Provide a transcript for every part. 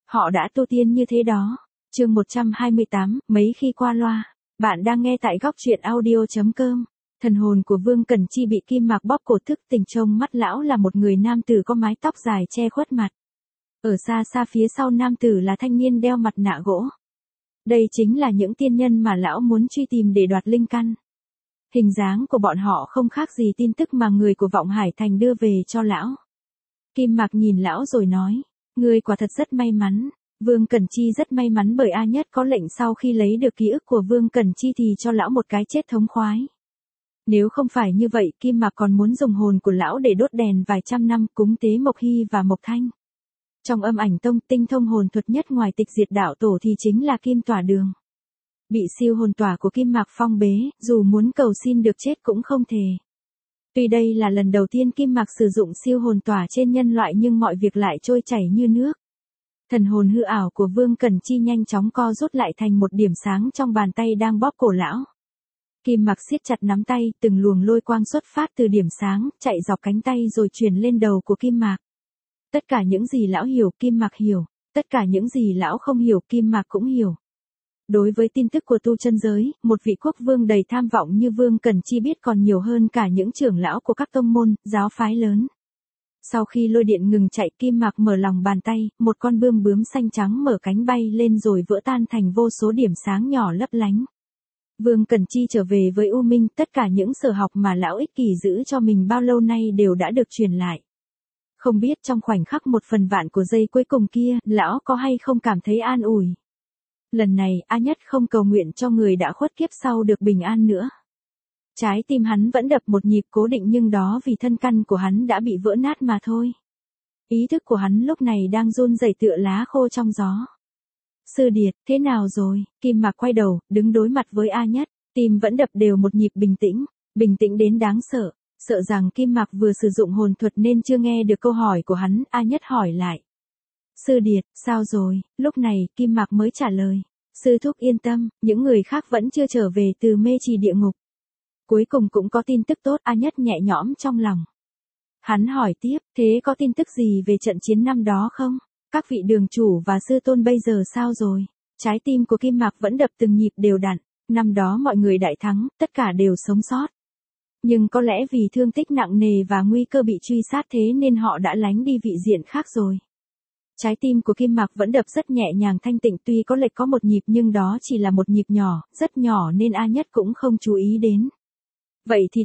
Họ đã tu tiên như thế đó. Chương 128, mấy khi qua loa. Bạn đang nghe tại góc truyện audio.com. Thần hồn của Vương Cẩn Chi bị kim mạc bóp cổ thức tỉnh, trông mắt lão là một người nam tử có mái tóc dài che khuất mặt. Ở xa xa phía sau nam tử là thanh niên đeo mặt nạ gỗ. Đây chính là những tiên nhân mà lão muốn truy tìm để đoạt linh căn. Hình dáng của bọn họ không khác gì tin tức mà người của Vọng Hải Thành đưa về cho lão. Kim mạc nhìn lão rồi nói, ngươi quả thật rất may mắn. Vương Cẩn Chi rất may mắn bởi A Nhất có lệnh sau khi lấy được ký ức của Vương Cẩn Chi thì cho lão một cái chết thống khoái. Nếu không phải như vậy, Kim Mạc còn muốn dùng hồn của lão để đốt đèn vài trăm năm cúng tế Mộc Hy và Mộc Thanh. Trong Âm Ảnh Tông, tinh thông hồn thuật nhất ngoài Tịch Diệt Đạo Tổ thì chính là Kim Tỏa Đường. Bị siêu hồn tỏa của Kim Mạc phong bế, dù muốn cầu xin được chết cũng không thể. Tuy đây là lần đầu tiên Kim Mạc sử dụng siêu hồn tỏa trên nhân loại nhưng mọi việc lại trôi chảy như nước. Thần hồn hư ảo của Vương Cẩn Chi nhanh chóng co rút lại thành một điểm sáng trong bàn tay đang bóp cổ lão. Kim Mạc siết chặt nắm tay, từng luồng lôi quang xuất phát từ điểm sáng, chạy dọc cánh tay rồi truyền lên đầu của Kim Mạc. Tất cả những gì lão hiểu, Kim Mạc hiểu. Tất cả những gì lão không hiểu, Kim Mạc cũng hiểu. Đối với tin tức của tu chân giới, một vị quốc vương đầy tham vọng như Vương Cẩn Chi biết còn nhiều hơn cả những trưởng lão của các tông môn, giáo phái lớn. Sau khi lôi điện ngừng chạy, Kim Mạc mở lòng bàn tay, một con bươm bướm xanh trắng mở cánh bay lên rồi vỡ tan thành vô số điểm sáng nhỏ lấp lánh. Vương Cẩn Chi trở về với U Minh, tất cả những sở học mà lão ích kỷ giữ cho mình bao lâu nay đều đã được truyền lại. Không biết trong khoảnh khắc một phần vạn của giây cuối cùng kia, lão có hay không cảm thấy an ủi. Lần này, A Nhất không cầu nguyện cho người đã khuất kiếp sau được bình an nữa. Trái tim hắn vẫn đập một nhịp cố định nhưng đó vì thân căn của hắn đã bị vỡ nát mà thôi. Ý thức của hắn lúc này đang run rẩy tựa lá khô trong gió. Sư Điệt, thế nào rồi? Kim Mạc quay đầu, đứng đối mặt với A Nhất, tim vẫn đập đều một nhịp bình tĩnh đến đáng sợ. Sợ rằng Kim Mạc vừa sử dụng hồn thuật nên chưa nghe được câu hỏi của hắn, A Nhất hỏi lại. Sư Điệt, sao rồi? Lúc này, Kim Mạc mới trả lời. Sư thúc yên tâm, những người khác vẫn chưa trở về từ mê trì địa ngục. Cuối cùng cũng có tin tức tốt, A Nhất nhẹ nhõm trong lòng. Hắn hỏi tiếp, thế có tin tức gì về trận chiến năm đó không? Các vị đường chủ và sư tôn bây giờ sao rồi? Trái tim của Kim Mạc vẫn đập từng nhịp đều đặn. Năm đó mọi người đại thắng, tất cả đều sống sót. Nhưng có lẽ vì thương tích nặng nề và nguy cơ bị truy sát thế nên họ đã lánh đi vị diện khác rồi. Trái tim của Kim Mạc vẫn đập rất nhẹ nhàng thanh tịnh, tuy có lệch có một nhịp nhưng đó chỉ là một nhịp nhỏ, rất nhỏ nên A Nhất cũng không chú ý đến. Vậy thì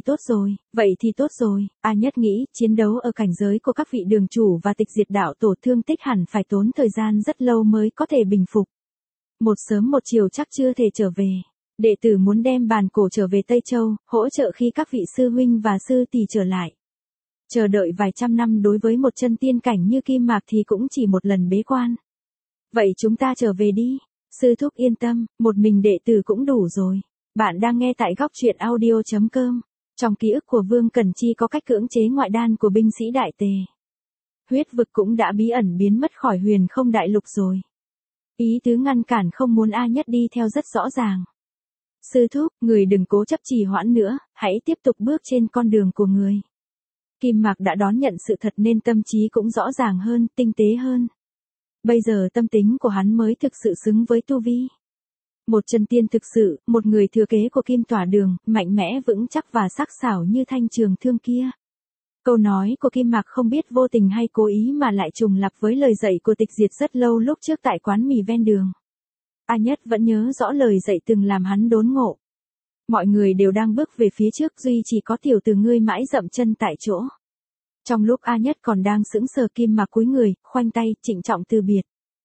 tốt rồi, A Nhất nghĩ, chiến đấu ở cảnh giới của các vị đường chủ và Tịch Diệt Đạo Tổ thương tích hẳn phải tốn thời gian rất lâu mới có thể bình phục. Một sớm một chiều chắc chưa thể trở về. Đệ tử muốn đem bàn cổ trở về Tây Châu, hỗ trợ khi các vị sư huynh và sư tỷ trở lại. Chờ đợi vài trăm năm đối với một chân tiên cảnh như Kim Mạc thì cũng chỉ một lần bế quan. Vậy chúng ta trở về đi. Sư thúc yên tâm, một mình đệ tử cũng đủ rồi. Bạn đang nghe tại góc truyện audio.com. Trong ký ức của Vương Cẩn Chi có cách cưỡng chế ngoại đan của binh sĩ Đại Tề. Huyết vực cũng đã bí ẩn biến mất khỏi Huyền Không Đại Lục rồi. Ý tứ ngăn cản không muốn A Nhất đi theo rất rõ ràng. Sư thúc, người đừng cố chấp trì hoãn nữa, hãy tiếp tục bước trên con đường của người. Kim Mạc đã đón nhận sự thật nên tâm trí cũng rõ ràng hơn, tinh tế hơn. Bây giờ tâm tính của hắn mới thực sự xứng với tu vi. Một chân tiên thực sự, một người thừa kế của Kim Tỏa Đường, mạnh mẽ vững chắc và sắc sảo như thanh trường thương kia. Câu nói của Kim Mạc không biết vô tình hay cố ý mà lại trùng lặp với lời dạy của Tịch Diệt rất lâu lúc trước tại quán mì ven đường. A Nhất vẫn nhớ rõ lời dạy từng làm hắn đốn ngộ. Mọi người đều đang bước về phía trước, duy chỉ có tiểu tử ngươi mãi dậm chân tại chỗ. Trong lúc A Nhất còn đang sững sờ, Kim Mạc cúi người, khoanh tay, trịnh trọng từ biệt.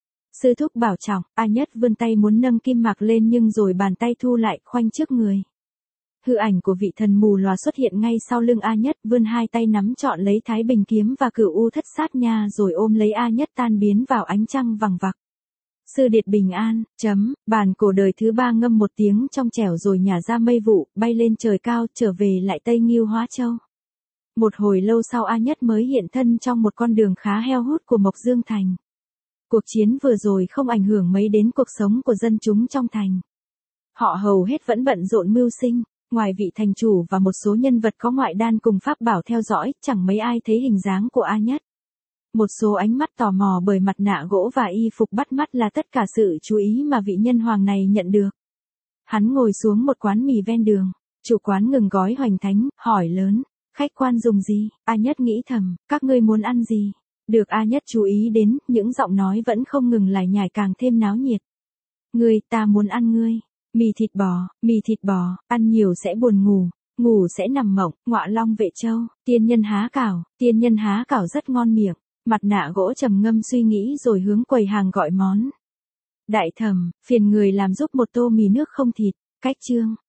Sư thúc bảo trọng, A Nhất vươn tay muốn nâng Kim Mạc lên nhưng rồi bàn tay thu lại, khoanh trước người. Hư ảnh của vị thần mù lòa xuất hiện ngay sau lưng A Nhất, vươn hai tay nắm trọn lấy Thái Bình kiếm và Cửu U Thất Sát Nha rồi ôm lấy A Nhất tan biến vào ánh trăng vằng vặc. Sư Điệt bình an, bàn cổ đời thứ ba ngâm một tiếng trong trẻo rồi nhả ra mây vụ, bay lên trời cao, trở về lại Tây Ngưu Hóa Châu. Một hồi lâu sau A Nhất mới hiện thân trong một con đường khá heo hút của Mộc Dương Thành. Cuộc chiến vừa rồi không ảnh hưởng mấy đến cuộc sống của dân chúng trong thành. Họ hầu hết vẫn bận rộn mưu sinh, ngoài vị thành chủ và một số nhân vật có ngoại đan cùng pháp bảo theo dõi, chẳng mấy ai thấy hình dáng của A Nhất. Một số ánh mắt tò mò bởi mặt nạ gỗ và y phục bắt mắt là tất cả sự chú ý mà vị nhân hoàng này nhận được. Hắn ngồi xuống một quán mì ven đường. Chủ quán ngừng gói hoành thánh, hỏi lớn. Khách quan dùng gì? A Nhất nghĩ thầm, các ngươi muốn ăn gì? Được A Nhất chú ý đến, những giọng nói vẫn không ngừng lải nhải càng thêm náo nhiệt. Ta muốn ăn ngươi. Mì thịt bò, ăn nhiều sẽ buồn ngủ, ngủ sẽ nằm mộng, ngọa long vệ châu, tiên nhân há cảo rất ngon miệng. Mặt nạ gỗ trầm ngâm suy nghĩ rồi hướng quầy hàng gọi món. Đại thẩm, phiền người làm giúp một tô mì nước không thịt, cách chương.